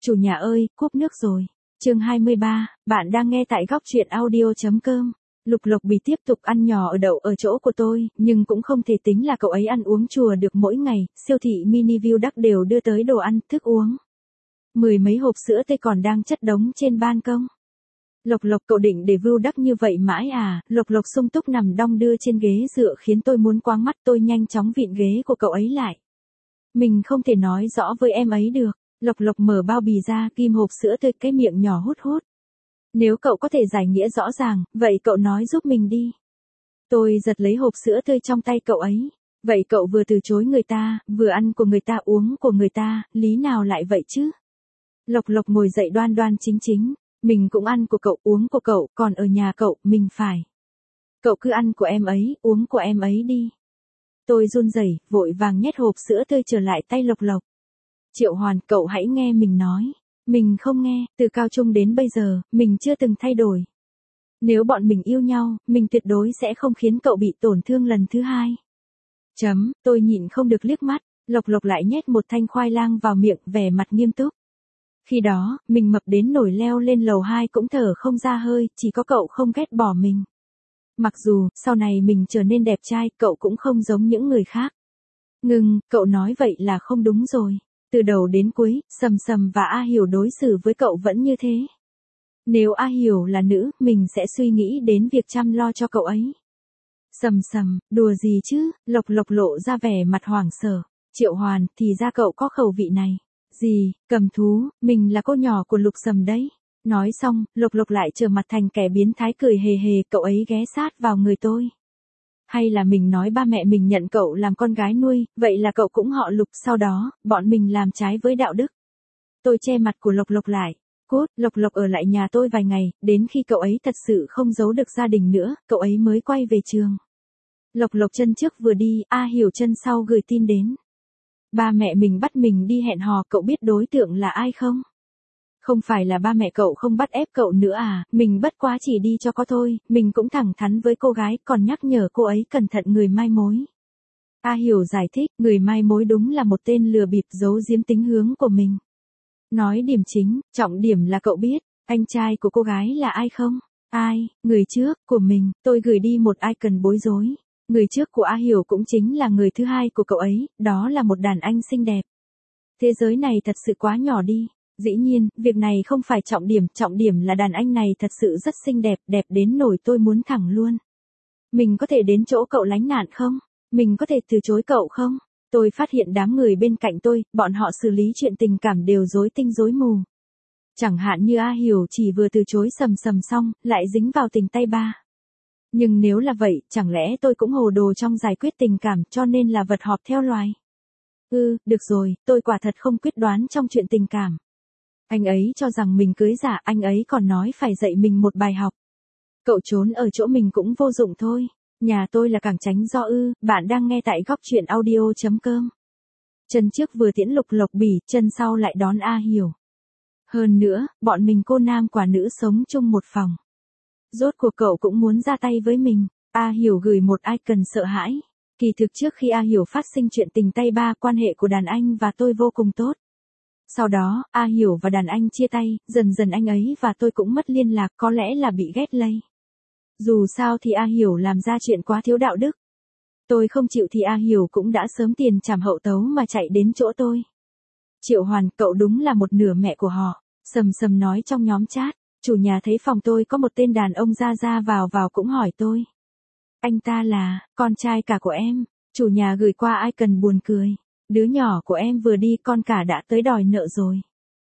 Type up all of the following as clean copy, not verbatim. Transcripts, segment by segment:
Chủ nhà ơi, cúp nước rồi. Chương 23, bạn đang nghe tại góc truyện audio.com. Lục Lộc Bì tiếp tục ăn nhò ở đậu ở chỗ của tôi, nhưng cũng không thể tính là cậu ấy ăn uống chùa được mỗi ngày, siêu thị mini view đắc đều đưa tới đồ ăn, thức uống. Mười mấy hộp sữa tươi còn đang chất đống trên ban công. Lộc Lộc cậu định để view đắc như vậy mãi à? Lộc Lộc sung túc nằm đong đưa trên ghế dựa khiến tôi muốn quáng mắt, tôi nhanh chóng vịn ghế của cậu ấy lại. Mình không thể nói rõ với em ấy được. Lộc Lộc mở bao bì ra, kim hộp sữa tươi, cái miệng nhỏ hút hút. Nếu cậu có thể giải nghĩa rõ ràng, vậy cậu nói giúp mình đi. Tôi giật lấy hộp sữa tươi trong tay cậu ấy. Vậy cậu vừa từ chối người ta, vừa ăn của người ta, uống của người ta, lý nào lại vậy chứ? Lộc Lộc ngồi dậy đoan đoan chính chính. Mình cũng ăn của cậu, uống của cậu, còn ở nhà cậu, mình phải. Cậu cứ ăn của em ấy, uống của em ấy đi. Tôi run rẩy, vội vàng nhét hộp sữa tươi trở lại tay Lộc Lộc. Triệu Hoàn, cậu hãy nghe mình nói. Mình không nghe, từ cao trung đến bây giờ, mình chưa từng thay đổi. Nếu bọn mình yêu nhau, mình tuyệt đối sẽ không khiến cậu bị tổn thương lần thứ hai. Tôi nhịn không được liếc mắt, Lộc Lộc lại nhét một thanh khoai lang vào miệng, vẻ mặt nghiêm túc. Khi đó, mình mập đến nổi leo lên lầu 2 cũng thở không ra hơi, chỉ có cậu không ghét bỏ mình. Mặc dù, sau này mình trở nên đẹp trai, cậu cũng không giống những người khác. Ngừng, cậu nói vậy là không đúng rồi. Từ đầu đến cuối, Sầm Sầm và A Hiểu đối xử với cậu vẫn như thế. Nếu A Hiểu là nữ, mình sẽ suy nghĩ đến việc chăm lo cho cậu ấy. Sầm Sầm, đùa gì chứ? Lộc Lộc lộ ra vẻ mặt hoảng sợ. Triệu Hoàn, thì ra cậu có khẩu vị này. Gì, cầm thú, mình là cô nhỏ của Lục Sầm đấy. Nói xong, Lộc Lộc lại trở mặt thành kẻ biến thái cười hề hề, cậu ấy ghé sát vào người tôi. Hay là mình nói ba mẹ mình nhận cậu làm con gái nuôi, vậy là cậu cũng họ Lục, sau đó, bọn mình làm trái với đạo đức. Tôi che mặt của Lộc Lộc lại. Cốt, Lộc Lộc ở lại nhà tôi vài ngày, đến khi cậu ấy thật sự không giấu được gia đình nữa, cậu ấy mới quay về trường. Lộc Lộc chân trước vừa đi, A Hiểu chân sau gửi tin đến. Ba mẹ mình bắt mình đi hẹn hò, cậu biết đối tượng là ai không? Không phải là ba mẹ cậu không bắt ép cậu nữa à, mình bất quá chỉ đi cho có thôi, mình cũng thẳng thắn với cô gái, còn nhắc nhở cô ấy cẩn thận người mai mối. A Hiểu giải thích, người mai mối đúng là một tên lừa bịp giấu giếm tính hướng của mình. Nói điểm chính, trọng điểm là cậu biết, anh trai của cô gái là ai không? Ai, người trước, của mình, tôi gửi đi một icon bối rối. Người trước của A Hiểu cũng chính là người thứ hai của cậu ấy, đó là một đàn anh xinh đẹp. Thế giới này thật sự quá nhỏ đi. Dĩ nhiên, việc này không phải trọng điểm là đàn anh này thật sự rất xinh đẹp, đẹp đến nỗi tôi muốn thẳng luôn. Mình có thể đến chỗ cậu lánh nạn không? Mình có thể từ chối cậu không? Tôi phát hiện đám người bên cạnh tôi, bọn họ xử lý chuyện tình cảm đều rối tinh rối mù. Chẳng hạn như A Hiểu chỉ vừa từ chối Sầm Sầm xong, lại dính vào tình tay ba. Nhưng nếu là vậy, chẳng lẽ tôi cũng hồ đồ trong giải quyết tình cảm cho nên là vật họp theo loài? Được rồi, tôi quả thật không quyết đoán trong chuyện tình cảm. Anh ấy cho rằng mình cưới giả, anh ấy còn nói phải dạy mình một bài học. Cậu trốn ở chỗ mình cũng vô dụng thôi. Nhà tôi là cảng tránh do bạn đang nghe tại góc truyện audio.com. Chân trước vừa tiễn Lục Lộc Bỉ, chân sau lại đón A Hiểu. Hơn nữa, bọn mình cô nam quả nữ sống chung một phòng. Rốt cuộc cậu cũng muốn ra tay với mình. A Hiểu gửi một icon sợ hãi. Kỳ thực trước khi A Hiểu phát sinh chuyện tình tay ba, quan hệ của đàn anh và tôi vô cùng tốt. Sau đó, A Hiểu và đàn anh chia tay, dần dần anh ấy và tôi cũng mất liên lạc, có lẽ là bị ghét lây. Dù sao thì A Hiểu làm ra chuyện quá thiếu đạo đức. Tôi không chịu thì A Hiểu cũng đã sớm tiền trảm hậu tấu mà chạy đến chỗ tôi. Triệu Hoàn, cậu đúng là một nửa mẹ của họ. Sầm Sầm nói trong nhóm chat. Chủ nhà thấy phòng tôi có một tên đàn ông ra vào cũng hỏi tôi. Anh ta là, con trai cả của em. Chủ nhà gửi qua icon buồn cười. Đứa nhỏ của em vừa đi con cả đã tới đòi nợ rồi.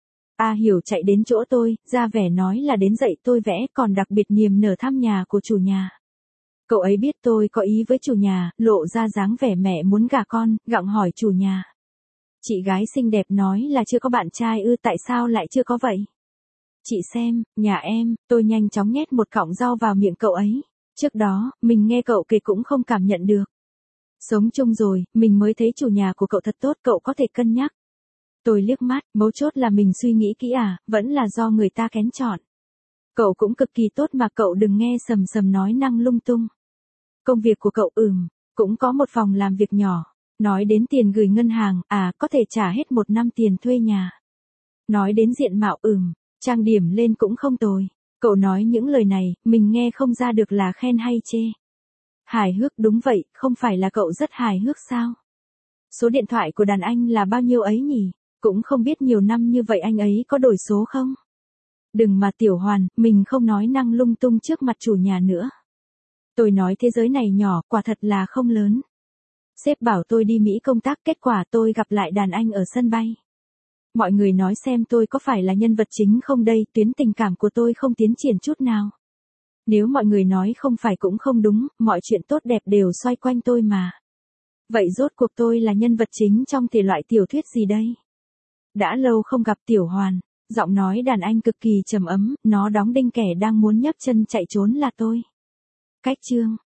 A Hiểu chạy đến chỗ tôi, ra vẻ nói là đến dạy tôi vẽ, còn đặc biệt niềm nở thăm nhà của chủ nhà. Cậu ấy biết tôi có ý với chủ nhà, lộ ra dáng vẻ mẹ muốn gả con, gặng hỏi chủ nhà. Chị gái xinh đẹp nói là chưa có bạn trai tại sao lại chưa có vậy? Chị xem, nhà em, tôi nhanh chóng nhét một cọng rau vào miệng cậu ấy. Trước đó, mình nghe cậu kể cũng không cảm nhận được. Sống chung rồi, mình mới thấy chủ nhà của cậu thật tốt, cậu có thể cân nhắc. Tôi liếc mắt, mấu chốt là mình suy nghĩ kỹ vẫn là do người ta kén chọn. Cậu cũng cực kỳ tốt mà cậu đừng nghe Sầm Sầm nói năng lung tung. Công việc của cậu cũng có một phòng làm việc nhỏ. Nói đến tiền gửi ngân hàng, có thể trả hết một năm tiền thuê nhà. Nói đến diện mạo trang điểm lên cũng không tồi. Cậu nói những lời này, mình nghe không ra được là khen hay chê. Hài hước đúng vậy, không phải là cậu rất hài hước sao? Số điện thoại của đàn anh là bao nhiêu ấy nhỉ? Cũng không biết nhiều năm như vậy anh ấy có đổi số không? Đừng mà Tiểu Hoàn, mình không nói năng lung tung trước mặt chủ nhà nữa. Tôi nói thế giới này nhỏ, quả thật là không lớn. Sếp bảo tôi đi Mỹ công tác, kết quả tôi gặp lại đàn anh ở sân bay. Mọi người nói xem tôi có phải là nhân vật chính không đây, tuyến tình cảm của tôi không tiến triển chút nào. Nếu mọi người nói không phải cũng không đúng, mọi chuyện tốt đẹp đều xoay quanh tôi mà. Vậy rốt cuộc tôi là nhân vật chính trong thể loại tiểu thuyết gì đây? Đã lâu không gặp Tiểu Hoàn, giọng nói đàn anh cực kỳ trầm ấm, nó đóng đinh kẻ đang muốn nhấc chân chạy trốn là tôi. Cách chương